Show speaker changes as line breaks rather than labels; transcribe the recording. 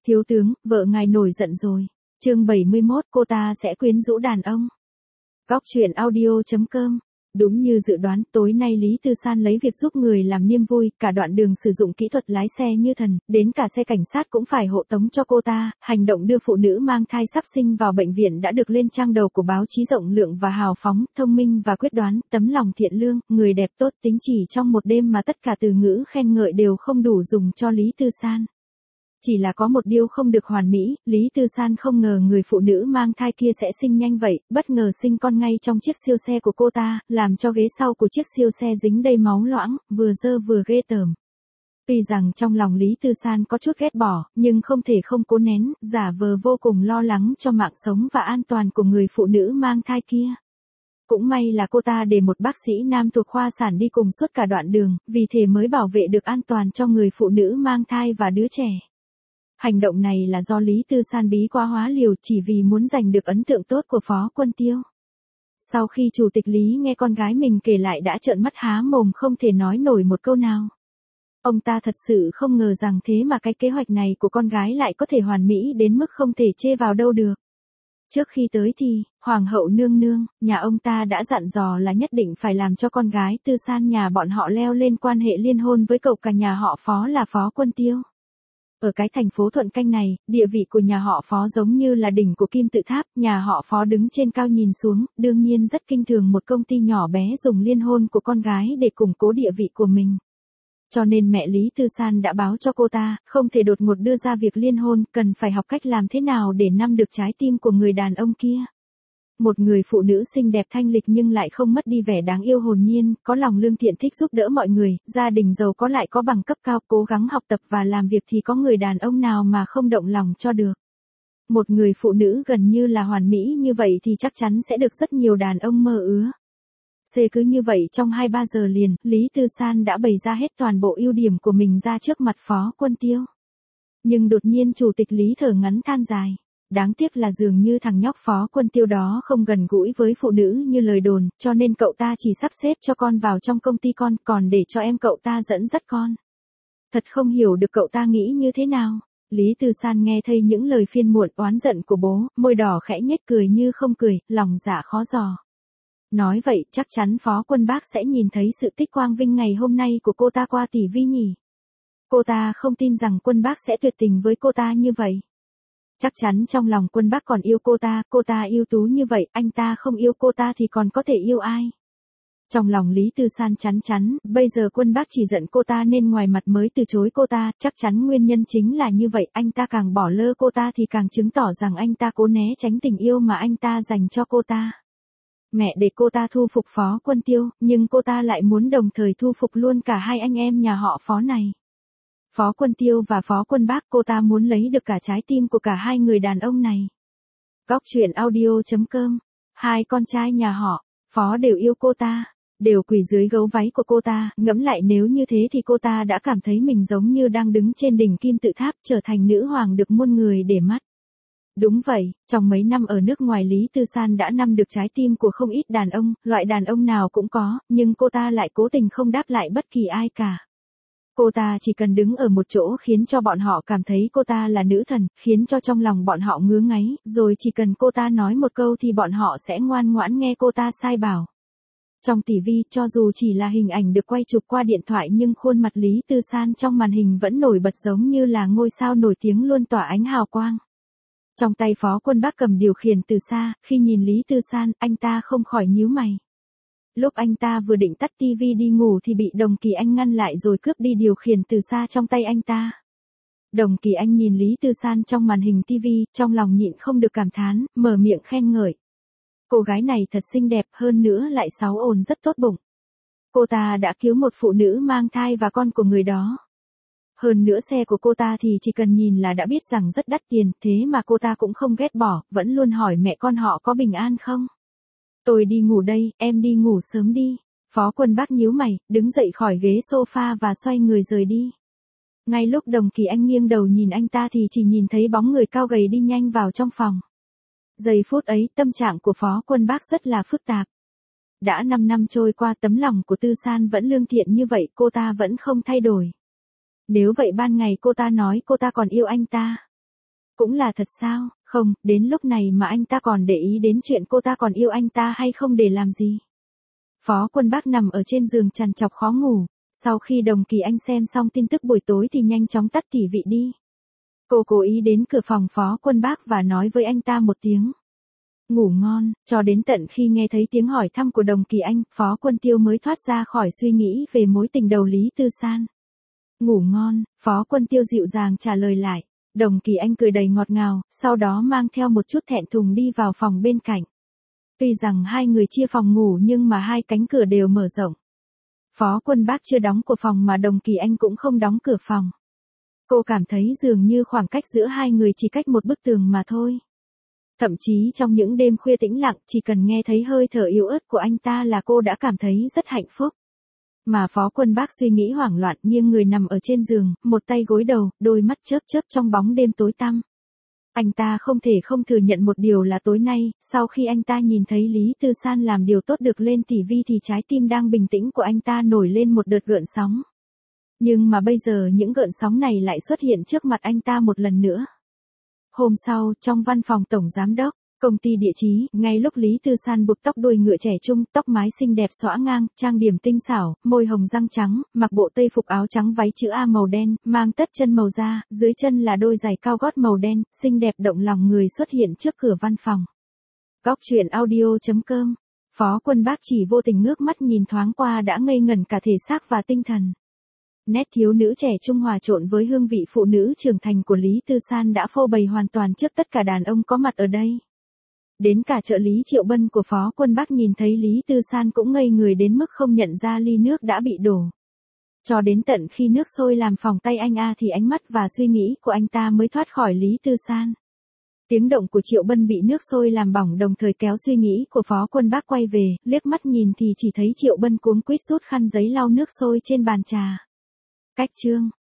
Thiếu tướng, vợ ngài nổi giận rồi. Chương 71, cô ta sẽ quyến rũ đàn ông. Góc truyện audio.com. Đúng như dự đoán, tối nay Lý Tư San lấy việc giúp người làm niềm vui, cả đoạn đường sử dụng kỹ thuật lái xe như thần, đến cả xe cảnh sát cũng phải hộ tống cho cô ta. Hành động đưa phụ nữ mang thai sắp sinh vào bệnh viện đã được lên trang đầu của báo chí rộng lượng và hào phóng, thông minh và quyết đoán, tấm lòng thiện lương, người đẹp tốt tính. Chỉ trong một đêm mà tất cả từ ngữ khen ngợi đều không đủ dùng cho Lý Tư San. Chỉ là có một điều không được hoàn mỹ, Lý Tư San không ngờ người phụ nữ mang thai kia sẽ sinh nhanh vậy, bất ngờ sinh con ngay trong chiếc siêu xe của cô ta, làm cho ghế sau của chiếc siêu xe dính đầy máu loãng, vừa dơ vừa ghê tởm. Tuy rằng trong lòng Lý Tư San có chút ghét bỏ, nhưng không thể không cố nén, giả vờ vô cùng lo lắng cho mạng sống và an toàn của người phụ nữ mang thai kia. Cũng may là cô ta để một bác sĩ nam thuộc khoa sản đi cùng suốt cả đoạn đường, vì thế mới bảo vệ được an toàn cho người phụ nữ mang thai và đứa trẻ. Hành động này là do Lý Tư San bí quá hóa liều chỉ vì muốn giành được ấn tượng tốt của Phó Quân Tiêu. Sau khi Chủ tịch Lý nghe con gái mình kể lại đã trợn mắt há mồm không thể nói nổi một câu nào. Ông ta thật sự không ngờ rằng thế mà cái kế hoạch này của con gái lại có thể hoàn mỹ đến mức không thể chê vào đâu được. Trước khi tới thì, Hoàng hậu nương nương, nhà ông ta đã dặn dò là nhất định phải làm cho con gái Tư San nhà bọn họ leo lên quan hệ liên hôn với cậu cả nhà họ Phó là Phó Quân Tiêu. Ở cái thành phố Thuận Canh này, địa vị của nhà họ Phó giống như là đỉnh của kim tự tháp, nhà họ Phó đứng trên cao nhìn xuống, đương nhiên rất kinh thường một công ty nhỏ bé dùng liên hôn của con gái để củng cố địa vị của mình. Cho nên mẹ Lý Tư San đã báo cho cô ta, không thể đột ngột đưa ra việc liên hôn, cần phải học cách làm thế nào để nắm được trái tim của người đàn ông kia. Một người phụ nữ xinh đẹp thanh lịch nhưng lại không mất đi vẻ đáng yêu hồn nhiên, có lòng lương thiện thích giúp đỡ mọi người, gia đình giàu có lại có bằng cấp cao, cố gắng học tập và làm việc thì có người đàn ông nào mà không động lòng cho được. Một người phụ nữ gần như là hoàn mỹ như vậy thì chắc chắn sẽ được rất nhiều đàn ông mơ ứa. Cứ như vậy trong 2-3 giờ liền, Lý Tư San đã bày ra hết toàn bộ ưu điểm của mình ra trước mặt Phó Quân Tiêu. Nhưng đột nhiên Chủ tịch Lý thở ngắn than dài. Đáng tiếc là dường như thằng nhóc Phó Quân Tiêu đó không gần gũi với phụ nữ như lời đồn, cho nên cậu ta chỉ sắp xếp cho con vào trong công ty con, còn để cho em cậu ta dẫn dắt con. Thật không hiểu được cậu ta nghĩ như thế nào. Lý Tư San nghe thấy những lời phiên muộn oán giận của bố, môi đỏ khẽ nhếch cười như không cười, lòng dạ khó dò. Nói vậy chắc chắn Phó Quân Bác sẽ nhìn thấy sự tích quang vinh ngày hôm nay của cô ta qua tỷ vi nhỉ. Cô ta không tin rằng Quân Bác sẽ tuyệt tình với cô ta như vậy. Chắc chắn trong lòng Quân Bác còn yêu cô ta ưu tú như vậy, anh ta không yêu cô ta thì còn có thể yêu ai. Trong lòng Lý Tư San chắn chắn, bây giờ Quân Bác chỉ giận cô ta nên ngoài mặt mới từ chối cô ta, chắc chắn nguyên nhân chính là như vậy, anh ta càng bỏ lơ cô ta thì càng chứng tỏ rằng anh ta cố né tránh tình yêu mà anh ta dành cho cô ta. Mẹ để cô ta thu phục Phó Quân Tiêu, nhưng cô ta lại muốn đồng thời thu phục luôn cả hai anh em nhà họ Phó này. Phó Quân Tiêu và Phó Quân Bác, cô ta muốn lấy được cả trái tim của cả hai người đàn ông này. Góc truyện audio.com. Hai con trai nhà họ Phó đều yêu cô ta, đều quỳ dưới gấu váy của cô ta, ngẫm lại nếu như thế thì cô ta đã cảm thấy mình giống như đang đứng trên đỉnh kim tự tháp, trở thành nữ hoàng được muôn người để mắt. Đúng vậy, trong mấy năm ở nước ngoài Lý Tư San đã nắm được trái tim của không ít đàn ông, loại đàn ông nào cũng có, nhưng cô ta lại cố tình không đáp lại bất kỳ ai cả. Cô ta chỉ cần đứng ở một chỗ khiến cho bọn họ cảm thấy cô ta là nữ thần, khiến cho trong lòng bọn họ ngứa ngáy, rồi chỉ cần cô ta nói một câu thì bọn họ sẽ ngoan ngoãn nghe cô ta sai bảo. Trong tỷ vi, cho dù chỉ là hình ảnh được quay chụp qua điện thoại nhưng khuôn mặt Lý Tư San trong màn hình vẫn nổi bật giống như là ngôi sao nổi tiếng luôn tỏa ánh hào quang. Trong tay Phó Quân Bác cầm điều khiển từ xa, khi nhìn Lý Tư San, anh ta không khỏi nhíu mày. Lúc anh ta vừa định tắt tivi đi ngủ thì bị Đồng Kỳ Anh ngăn lại rồi cướp đi điều khiển từ xa trong tay anh ta. Đồng Kỳ Anh nhìn Lý Tư San trong màn hình tivi, trong lòng nhịn không được cảm thán, mở miệng khen ngợi. Cô gái này thật xinh đẹp, hơn nữa lại sáu ồn rất tốt bụng. Cô ta đã cứu một phụ nữ mang thai và con của người đó. Hơn nữa xe của cô ta thì chỉ cần nhìn là đã biết rằng rất đắt tiền, thế mà cô ta cũng không ghét bỏ, vẫn luôn hỏi mẹ con họ có bình an không. Tôi đi ngủ đây, em đi ngủ sớm đi. Phó Quân Bác nhíu mày, đứng dậy khỏi ghế sofa và xoay người rời đi. Ngay lúc Đồng Kỳ Anh nghiêng đầu nhìn anh ta thì chỉ nhìn thấy bóng người cao gầy đi nhanh vào trong phòng. Giây phút ấy, tâm trạng của Phó Quân Bác rất là phức tạp. Đã 5 năm trôi qua, tấm lòng của Tư San vẫn lương thiện như vậy, cô ta vẫn không thay đổi. Nếu vậy ban ngày cô ta nói cô ta còn yêu anh ta. Cũng là thật sao, không, đến lúc này mà anh ta còn để ý đến chuyện cô ta còn yêu anh ta hay không để làm gì. Phó Quân Bác nằm ở trên giường trằn trọc khó ngủ, sau khi Đồng Kỳ Anh xem xong tin tức buổi tối thì nhanh chóng tắt tỷ vị đi. Cô cố ý đến cửa phòng Phó Quân Bác và nói với anh ta một tiếng ngủ ngon, cho đến tận khi nghe thấy tiếng hỏi thăm của Đồng Kỳ Anh, Phó Quân Tiêu mới thoát ra khỏi suy nghĩ về mối tình đầu Lý Tư San. Ngủ ngon, Phó Quân Tiêu dịu dàng trả lời lại. Đồng Kỳ Anh cười đầy ngọt ngào, sau đó mang theo một chút thẹn thùng đi vào phòng bên cạnh. Tuy rằng hai người chia phòng ngủ nhưng mà hai cánh cửa đều mở rộng. Phó Quân Bác chưa đóng cửa phòng mà Đồng Kỳ Anh cũng không đóng cửa phòng. Cô cảm thấy dường như khoảng cách giữa hai người chỉ cách một bức tường mà thôi. Thậm chí trong những đêm khuya tĩnh lặng, chỉ cần nghe thấy hơi thở yếu ớt của anh ta là cô đã cảm thấy rất hạnh phúc. Mà Phó Quân Bác suy nghĩ hoảng loạn nghiêng người nằm ở trên giường, một tay gối đầu, đôi mắt chớp chớp trong bóng đêm tối tăm. Anh ta không thể không thừa nhận một điều là tối nay, sau khi anh ta nhìn thấy Lý Tư San làm điều tốt được lên TV thì trái tim đang bình tĩnh của anh ta nổi lên một đợt gợn sóng. Nhưng mà bây giờ những gợn sóng này lại xuất hiện trước mặt anh ta một lần nữa. Hôm sau, trong văn phòng tổng giám đốc, công ty địa chí, ngay lúc Lý Tư San buộc tóc đuôi ngựa trẻ trung, tóc mái xinh đẹp xõa ngang, trang điểm tinh xảo, môi hồng răng trắng, mặc bộ tây phục áo trắng váy chữ A màu đen, mang tất chân màu da, dưới chân là đôi giày cao gót màu đen, xinh đẹp động lòng người xuất hiện trước cửa văn phòng. Góc truyện audio.com. Phó Quân Bác chỉ vô tình ngước mắt nhìn thoáng qua đã ngây ngẩn cả thể xác và tinh thần. Nét thiếu nữ trẻ trung hòa trộn với hương vị phụ nữ trưởng thành của Lý Tư San đã phô bày hoàn toàn trước tất cả đàn ông có mặt ở đây. Đến cả trợ lý Triệu Bân của Phó Quân Bác nhìn thấy Lý Tư San cũng ngây người đến mức không nhận ra ly nước đã bị đổ. Cho đến tận khi nước sôi làm phỏng tay anh A thì ánh mắt và suy nghĩ của anh ta mới thoát khỏi Lý Tư San. Tiếng động của Triệu Bân bị nước sôi làm bỏng đồng thời kéo suy nghĩ của Phó Quân Bác quay về, liếc mắt nhìn thì chỉ thấy Triệu Bân cuống quýt rút khăn giấy lau nước sôi trên bàn trà. Cách chương